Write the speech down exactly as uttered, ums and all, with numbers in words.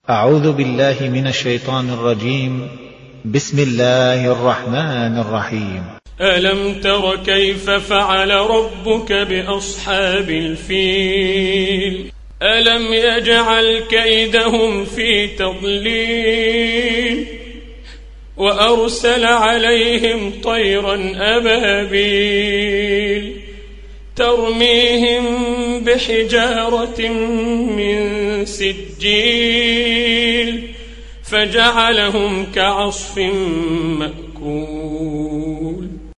أعوذ بالله من الشيطان الرجيم. بسم الله الرحمن الرحيم. ألم تر كيف فعل ربك بأصحاب الفيل ألم يجعل كيدهم في تضليل وأرسل عليهم طيرا أبابيل ترميهم بحجارة من سجيل فجعلهم كعصف مأكول